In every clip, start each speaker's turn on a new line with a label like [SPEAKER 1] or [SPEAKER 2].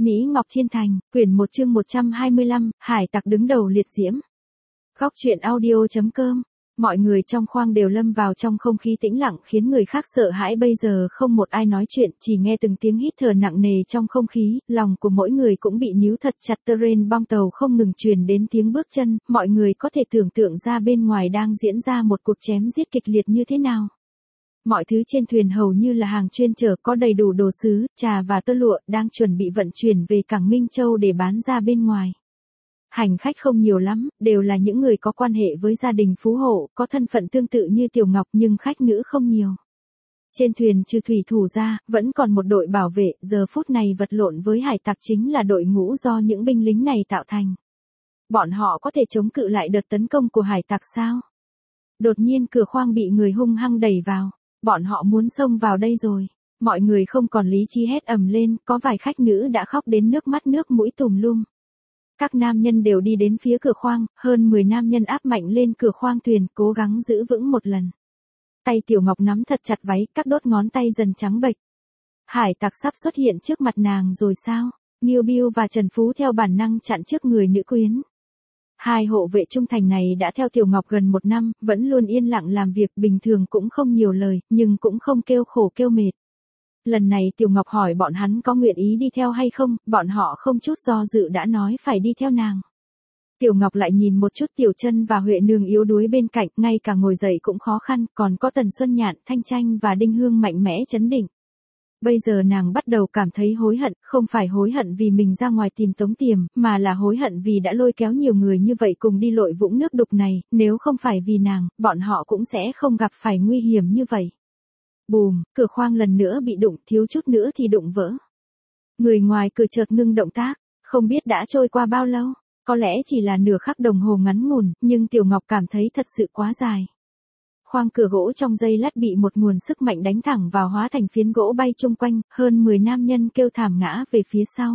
[SPEAKER 1] Mỹ Ngọc Thiên Thành, quyển 1 chương 125, hải tặc đứng đầu liệt diễm. Góc truyện audio.com. Mọi người trong khoang đều lâm vào trong không khí tĩnh lặng khiến người khác sợ hãi, bây giờ không một ai nói chuyện, chỉ nghe từng tiếng hít thở nặng nề trong không khí, lòng của mỗi người cũng bị níu thật chặt. Trên bong tàu không ngừng truyền đến tiếng bước chân, mọi người có thể tưởng tượng ra bên ngoài đang diễn ra một cuộc chém giết kịch liệt như thế nào. Mọi thứ trên thuyền hầu như là hàng chuyên chở, có đầy đủ đồ sứ, trà và tơ lụa, đang chuẩn bị vận chuyển về cảng Minh Châu để bán ra bên ngoài. Hành khách không nhiều lắm, đều là những người có quan hệ với gia đình phú hộ, có thân phận tương tự như Tiểu Ngọc, nhưng khách nữ không nhiều. Trên thuyền trừ thủy thủ ra, vẫn còn một đội bảo vệ, giờ phút này vật lộn với hải tặc chính là đội ngũ do những binh lính này tạo thành. Bọn họ có thể chống cự lại đợt tấn công của hải tặc sao? Đột nhiên cửa khoang bị người hung hăng đẩy vào. Bọn họ muốn xông vào đây rồi. Mọi người không còn lý trí hét ầm lên, có vài khách nữ đã khóc đến nước mắt nước mũi tùm lum. Các nam nhân đều đi đến phía cửa khoang, hơn 10 nam nhân áp mạnh lên cửa khoang thuyền, cố gắng giữ vững một lần. Tay Tiểu Ngọc nắm thật chặt váy, các đốt ngón tay dần trắng bệch. Hải tặc sắp xuất hiện trước mặt nàng rồi sao? Nghiêu Biêu và Trần Phú theo bản năng chặn trước người nữ quyến. Hai hộ vệ trung thành này đã theo Tiểu Ngọc gần 1 năm, vẫn luôn yên lặng làm việc, bình thường cũng không nhiều lời, nhưng cũng không kêu khổ kêu mệt. Lần này Tiểu Ngọc hỏi bọn hắn có nguyện ý đi theo hay không, bọn họ không chút do dự đã nói phải đi theo nàng. Tiểu Ngọc lại nhìn một chút Tiểu Chân và Huệ Nương yếu đuối bên cạnh, ngay cả ngồi dậy cũng khó khăn, còn có Tần Xuân Nhạn, Thanh Tranh và Đinh Hương mạnh mẽ trấn định. Bây giờ nàng bắt đầu cảm thấy hối hận, không phải hối hận vì mình ra ngoài tìm Tống Tiềm, mà là hối hận vì đã lôi kéo nhiều người như vậy cùng đi lội vũng nước đục này, nếu không phải vì nàng, bọn họ cũng sẽ không gặp phải nguy hiểm như vậy. Bùm, cửa khoang lần nữa bị đụng, thiếu chút nữa thì đụng vỡ. Người ngoài cửa chợt ngưng động tác, không biết đã trôi qua bao lâu, có lẽ chỉ là nửa khắc đồng hồ ngắn ngủn, nhưng Tiểu Ngọc cảm thấy thật sự quá dài. Khoang cửa gỗ trong giây lát bị một nguồn sức mạnh đánh thẳng vào, hóa thành phiến gỗ bay chung quanh, hơn 10 nam nhân kêu thảm ngã về phía sau.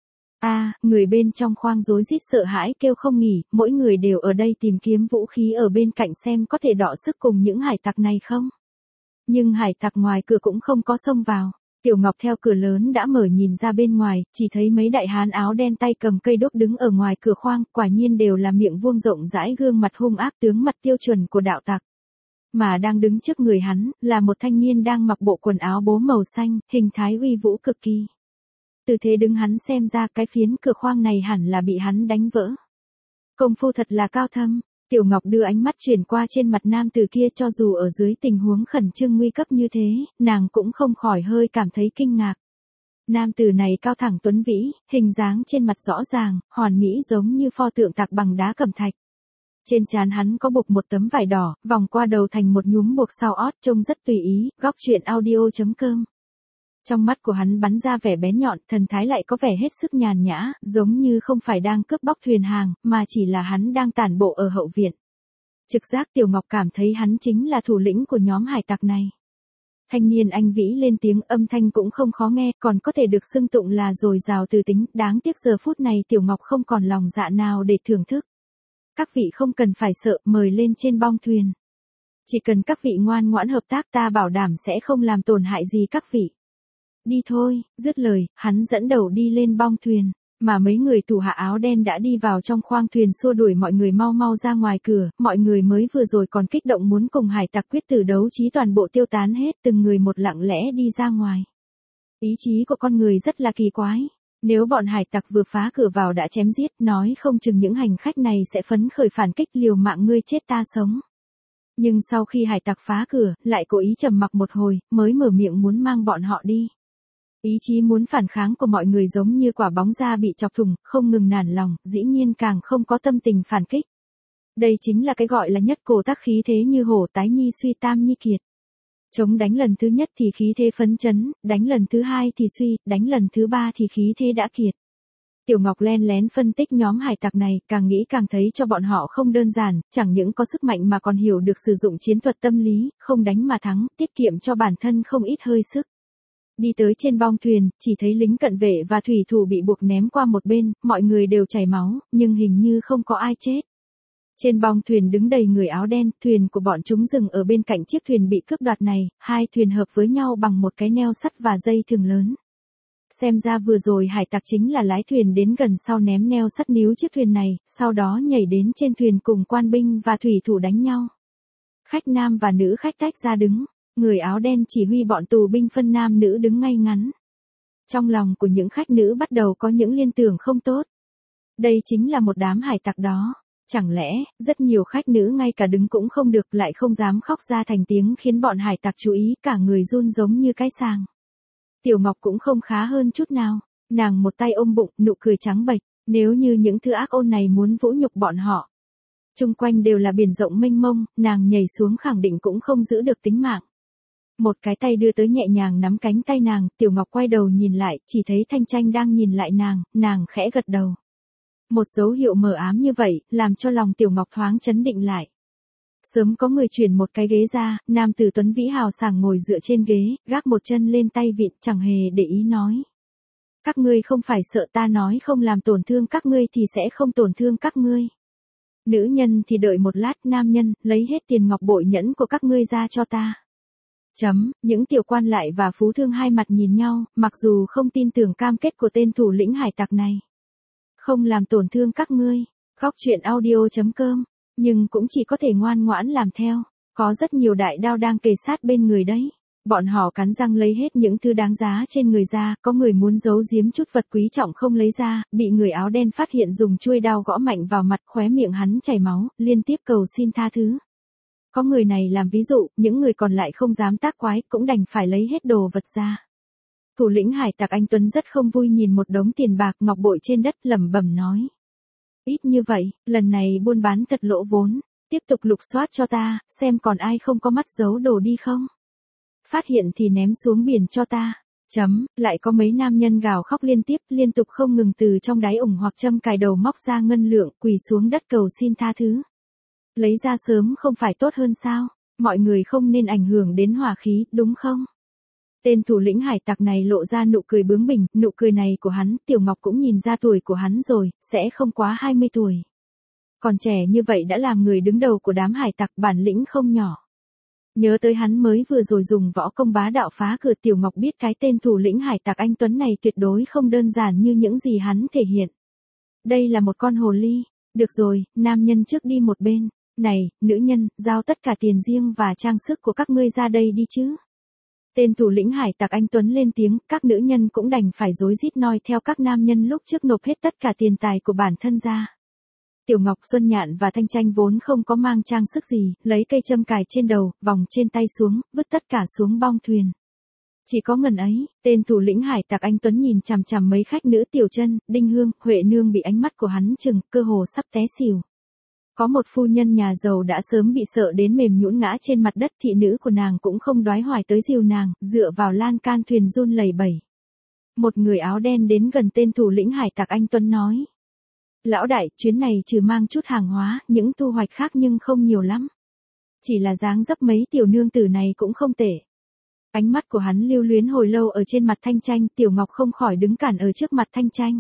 [SPEAKER 1] Người bên trong khoang rối rít sợ hãi kêu không nghỉ, mỗi người đều ở đây tìm kiếm vũ khí ở bên cạnh xem có thể đọ sức cùng những hải tặc này không. Nhưng hải tặc ngoài cửa cũng không có xông vào. Tiểu Ngọc theo cửa lớn đã mở nhìn ra bên ngoài, chỉ thấy mấy đại hán áo đen tay cầm cây đốt đứng ở ngoài cửa khoang, quả nhiên đều là miệng vuông rộng rãi, gương mặt hung ác, tướng mặt tiêu chuẩn của đạo tặc. Mà đang đứng trước người hắn, là một thanh niên đang mặc bộ quần áo bố màu xanh, hình thái uy vũ cực kỳ. Từ thế đứng hắn xem ra cái phiến cửa khoang này hẳn là bị hắn đánh vỡ. Công phu thật là cao thâm. Tiểu Ngọc đưa ánh mắt chuyển qua trên mặt nam tử kia, cho dù ở dưới tình huống khẩn trương nguy cấp như thế, nàng cũng không khỏi hơi cảm thấy kinh ngạc. Nam tử này cao thẳng tuấn vĩ, hình dáng trên mặt rõ ràng, hoàn mỹ giống như pho tượng tạc bằng đá cẩm thạch. Trên trán hắn có buộc một tấm vải đỏ, vòng qua đầu thành một nhúm buộc sau ót, trông rất tùy ý. Góc truyện audio.com. Trong mắt của hắn bắn ra vẻ bén nhọn, thần thái lại có vẻ hết sức nhàn nhã, giống như không phải đang cướp bóc thuyền hàng, mà chỉ là hắn đang tản bộ ở hậu viện. Trực giác Tiểu Ngọc cảm thấy hắn chính là thủ lĩnh của nhóm hải tặc này. Thanh niên anh vĩ lên tiếng, âm thanh cũng không khó nghe, còn có thể được xưng tụng là dồi dào từ tính, đáng tiếc giờ phút này Tiểu Ngọc không còn lòng dạ nào để thưởng thức. Các vị không cần phải sợ, mời lên trên bong thuyền. Chỉ cần các vị ngoan ngoãn hợp tác, ta bảo đảm sẽ không làm tổn hại gì các vị. Đi thôi, dứt lời, hắn dẫn đầu đi lên bong thuyền, mà mấy người thủ hạ áo đen đã đi vào trong khoang thuyền xua đuổi mọi người mau mau ra ngoài cửa, mọi người mới vừa rồi còn kích động muốn cùng hải tặc quyết tử đấu trí toàn bộ tiêu tán hết, từng người một lặng lẽ đi ra ngoài. Ý chí của con người rất là kỳ quái. Nếu bọn hải tặc vừa phá cửa vào đã chém giết, nói không chừng những hành khách này sẽ phấn khởi phản kích, liều mạng ngươi chết ta sống. Nhưng sau khi hải tặc phá cửa, lại cố ý trầm mặc một hồi, mới mở miệng muốn mang bọn họ đi. Ý chí muốn phản kháng của mọi người giống như quả bóng da bị chọc thủng, không ngừng nản lòng, dĩ nhiên càng không có tâm tình phản kích. Đây chính là cái gọi là nhất cổ tác khí thế như hổ tái nhi suy tam nhi kiệt. Chống đánh lần thứ nhất thì khí thế phấn chấn, đánh lần thứ hai thì suy, đánh lần thứ ba thì khí thế đã kiệt. Tiểu Ngọc len lén phân tích nhóm hải tặc này, càng nghĩ càng thấy cho bọn họ không đơn giản, chẳng những có sức mạnh mà còn hiểu được sử dụng chiến thuật tâm lý, không đánh mà thắng, tiết kiệm cho bản thân không ít hơi sức. Đi tới trên bong thuyền, chỉ thấy lính cận vệ và thủy thủ bị buộc ném qua một bên, mọi người đều chảy máu, nhưng hình như không có ai chết. Trên bong thuyền đứng đầy người áo đen, thuyền của bọn chúng dừng ở bên cạnh chiếc thuyền bị cướp đoạt này, hai thuyền hợp với nhau bằng một cái neo sắt và dây thừng lớn. Xem ra vừa rồi hải tặc chính là lái thuyền đến gần sau ném neo sắt níu chiếc thuyền này, sau đó nhảy đến trên thuyền cùng quan binh và thủy thủ đánh nhau. Khách nam và nữ khách tách ra đứng, người áo đen chỉ huy bọn tù binh phân nam nữ đứng ngay ngắn. Trong lòng của những khách nữ bắt đầu có những liên tưởng không tốt. Đây chính là một đám hải tặc đó. Chẳng lẽ, rất nhiều khách nữ ngay cả đứng cũng không được lại không dám khóc ra thành tiếng khiến bọn hải tặc chú ý cả người run giống như cái sàng. Tiểu Ngọc cũng không khá hơn chút nào, nàng một tay ôm bụng, nụ cười trắng bệch, nếu như những thứ ác ôn này muốn vũ nhục bọn họ. Chung quanh đều là biển rộng mênh mông, nàng nhảy xuống khẳng định cũng không giữ được tính mạng. Một cái tay đưa tới nhẹ nhàng nắm cánh tay nàng, Tiểu Ngọc quay đầu nhìn lại, chỉ thấy Thanh Tranh đang nhìn lại nàng khẽ gật đầu. Một dấu hiệu mờ ám như vậy, làm cho lòng Tiểu Ngọc thoáng chấn định lại. Sớm có người chuyển một cái ghế ra, nam tử tuấn vĩ hào sảng ngồi dựa trên ghế, gác một chân lên tay vịn, chẳng hề để ý nói. Các ngươi không phải sợ ta nói không làm tổn thương các ngươi thì sẽ không tổn thương các ngươi. Nữ nhân thì đợi một lát, nam nhân, lấy hết tiền ngọc bội nhẫn của các ngươi ra cho ta. Những tiểu quan lại và phú thương hai mặt nhìn nhau, mặc dù không tin tưởng cam kết của tên thủ lĩnh hải tặc này. Không làm tổn thương các ngươi, Góc Truyện Audio.com, nhưng cũng chỉ có thể ngoan ngoãn làm theo, có rất nhiều đại đao đang kề sát bên người đấy. Bọn họ cắn răng lấy hết những thứ đáng giá trên người ra, có người muốn giấu giếm chút vật quý trọng không lấy ra, bị người áo đen phát hiện dùng chuôi đao gõ mạnh vào mặt, khóe miệng hắn chảy máu, liên tiếp cầu xin tha thứ. Có người này làm ví dụ, những người còn lại không dám tác quái, cũng đành phải lấy hết đồ vật ra. Thủ lĩnh hải tặc anh Tuấn rất không vui nhìn một đống tiền bạc ngọc bội trên đất, lẩm bẩm nói. Ít như vậy, lần này buôn bán thật lỗ vốn, tiếp tục lục soát cho ta, xem còn ai không có mắt giấu đồ đi không. Phát hiện thì ném xuống biển cho ta. Lại có mấy nam nhân gào khóc liên tục không ngừng từ trong đáy ủng hoặc châm cài đầu móc ra ngân lượng, quỳ xuống đất cầu xin tha thứ. Lấy ra sớm không phải tốt hơn sao, mọi người không nên ảnh hưởng đến hòa khí, đúng không? Tên thủ lĩnh hải tặc này lộ ra nụ cười bướng bỉnh, nụ cười này của hắn, Tiểu Ngọc cũng nhìn ra tuổi của hắn rồi, sẽ không quá 20 tuổi. Còn trẻ như vậy đã làm người đứng đầu của đám hải tặc, bản lĩnh không nhỏ. Nhớ tới hắn mới vừa rồi dùng võ công bá đạo phá cửa, Tiểu Ngọc biết cái tên thủ lĩnh hải tặc anh Tuấn này tuyệt đối không đơn giản như những gì hắn thể hiện. Đây là một con hồ ly. Được rồi, nam nhân trước đi một bên. Này, nữ nhân, giao tất cả tiền riêng và trang sức của các ngươi ra đây đi chứ. Tên thủ lĩnh hải tặc anh Tuấn lên tiếng, các nữ nhân cũng đành phải rối rít noi theo các nam nhân lúc trước nộp hết tất cả tiền tài của bản thân ra. Tiểu Ngọc, Xuân Nhạn và Thanh Tranh vốn không có mang trang sức gì, lấy cây châm cài trên đầu, vòng trên tay xuống, vứt tất cả xuống bong thuyền. Chỉ có ngần ấy, tên thủ lĩnh hải tặc anh Tuấn nhìn chằm chằm mấy khách nữ Tiểu Chân, Đinh Hương, Huệ Nương bị ánh mắt của hắn chừng, cơ hồ sắp té xỉu. Có một phu nhân nhà giàu đã sớm bị sợ đến mềm nhũn ngã trên mặt đất, thị nữ của nàng cũng không đoái hoài tới dìu nàng, dựa vào lan can thuyền run lẩy bẩy. Một người áo đen đến gần tên thủ lĩnh hải tặc anh Tuấn nói. Lão đại, chuyến này trừ mang chút hàng hóa, những thu hoạch khác nhưng không nhiều lắm. Chỉ là dáng dấp mấy tiểu nương tử này cũng không tệ. Ánh mắt của hắn lưu luyến hồi lâu ở trên mặt Thanh Tranh, Tiểu Ngọc không khỏi đứng cản ở trước mặt Thanh Tranh.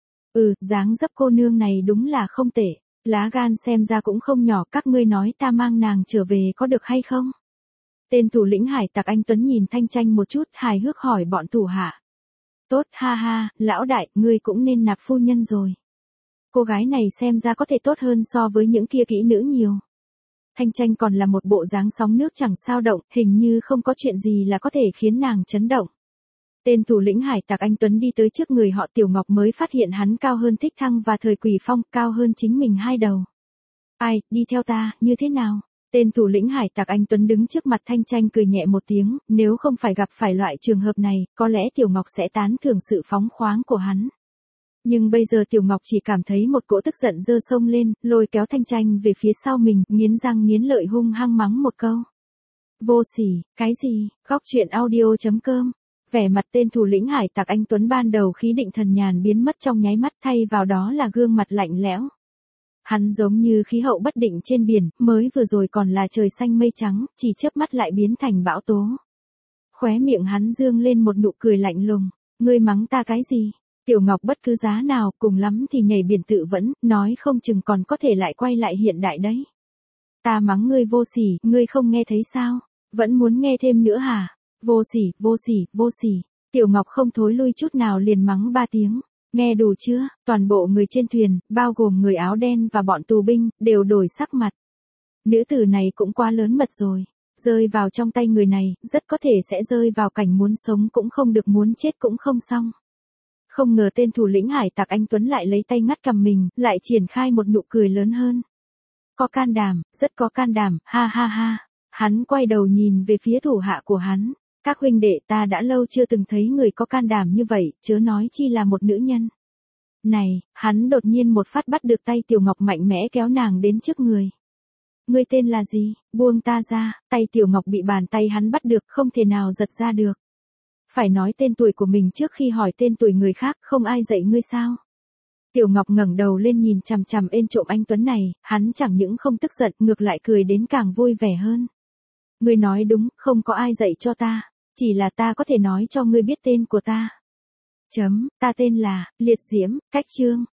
[SPEAKER 1] Dáng dấp cô nương này đúng là không tệ. Lá gan xem ra cũng không nhỏ, các ngươi nói ta mang nàng trở về có được hay không? Tên thủ lĩnh hải tặc anh Tuấn nhìn Thanh Tranh một chút, hài hước hỏi bọn thủ hạ. Tốt, ha ha, lão đại, ngươi cũng nên nạp phu nhân rồi. Cô gái này xem ra có thể tốt hơn so với những kia kỹ nữ nhiều. Thanh Tranh còn là một bộ dáng sóng nước chẳng sao động, hình như không có chuyện gì là có thể khiến nàng chấn động. Tên thủ lĩnh hải tặc anh Tuấn đi tới trước người họ, Tiểu Ngọc mới phát hiện hắn cao hơn Thích Thăng và Thời Quỷ Phong, cao hơn chính mình 2 đầu. Ai, đi theo ta, như thế nào? Tên thủ lĩnh hải tặc anh Tuấn đứng trước mặt Thanh Tranh cười nhẹ một tiếng, nếu không phải gặp phải loại trường hợp này, có lẽ Tiểu Ngọc sẽ tán thưởng sự phóng khoáng của hắn. Nhưng bây giờ Tiểu Ngọc chỉ cảm thấy một cỗ tức giận dơ sông lên, lôi kéo Thanh Tranh về phía sau mình, nghiến răng nghiến lợi hung hăng mắng một câu. Vô sỉ, cái gì? Góc Truyện Audio.com. Vẻ mặt tên thủ lĩnh hải tặc anh Tuấn ban đầu khí định thần nhàn biến mất trong nháy mắt, thay vào đó là gương mặt lạnh lẽo. Hắn giống như khí hậu bất định trên biển, mới vừa rồi còn là trời xanh mây trắng, chỉ chớp mắt lại biến thành bão tố. Khóe miệng hắn dương lên một nụ cười lạnh lùng. Ngươi mắng ta cái gì? Tiểu Ngọc bất cứ giá nào, cùng lắm thì nhảy biển tự vẫn, nói không chừng còn có thể lại quay lại hiện đại đấy. Ta mắng ngươi vô sỉ, ngươi không nghe thấy sao? Vẫn muốn nghe thêm nữa hả? Vô sỉ, vô sỉ, vô sỉ. Tiểu Ngọc không thối lui chút nào liền mắng 3 tiếng. Nghe đủ chưa, toàn bộ người trên thuyền, bao gồm người áo đen và bọn tù binh, đều đổi sắc mặt. Nữ tử này cũng quá lớn mật rồi. Rơi vào trong tay người này, rất có thể sẽ rơi vào cảnh muốn sống cũng không được muốn chết cũng không xong. Không ngờ tên thủ lĩnh hải tặc anh Tuấn lại lấy tay ngắt cầm mình, lại triển khai một nụ cười lớn hơn. Có can đảm, rất có can đảm, ha ha ha. Hắn quay đầu nhìn về phía thủ hạ của hắn. Các huynh đệ, ta đã lâu chưa từng thấy người có can đảm như vậy, chớ nói chi là một nữ nhân. Này, hắn đột nhiên một phát bắt được tay Tiểu Ngọc mạnh mẽ kéo nàng đến trước người. Ngươi tên là gì? Buông ta ra. Tay Tiểu Ngọc bị bàn tay hắn bắt được, không thể nào giật ra được. Phải nói tên tuổi của mình trước khi hỏi tên tuổi người khác, không ai dạy ngươi sao? Tiểu Ngọc ngẩng đầu lên nhìn chằm chằm ên trộm anh Tuấn này, hắn chẳng những không tức giận, ngược lại cười đến càng vui vẻ hơn. Ngươi nói đúng, không có ai dạy cho ta, chỉ là ta có thể nói cho ngươi biết tên của ta. Ta tên là, Liệt Diễm, Cách Trương.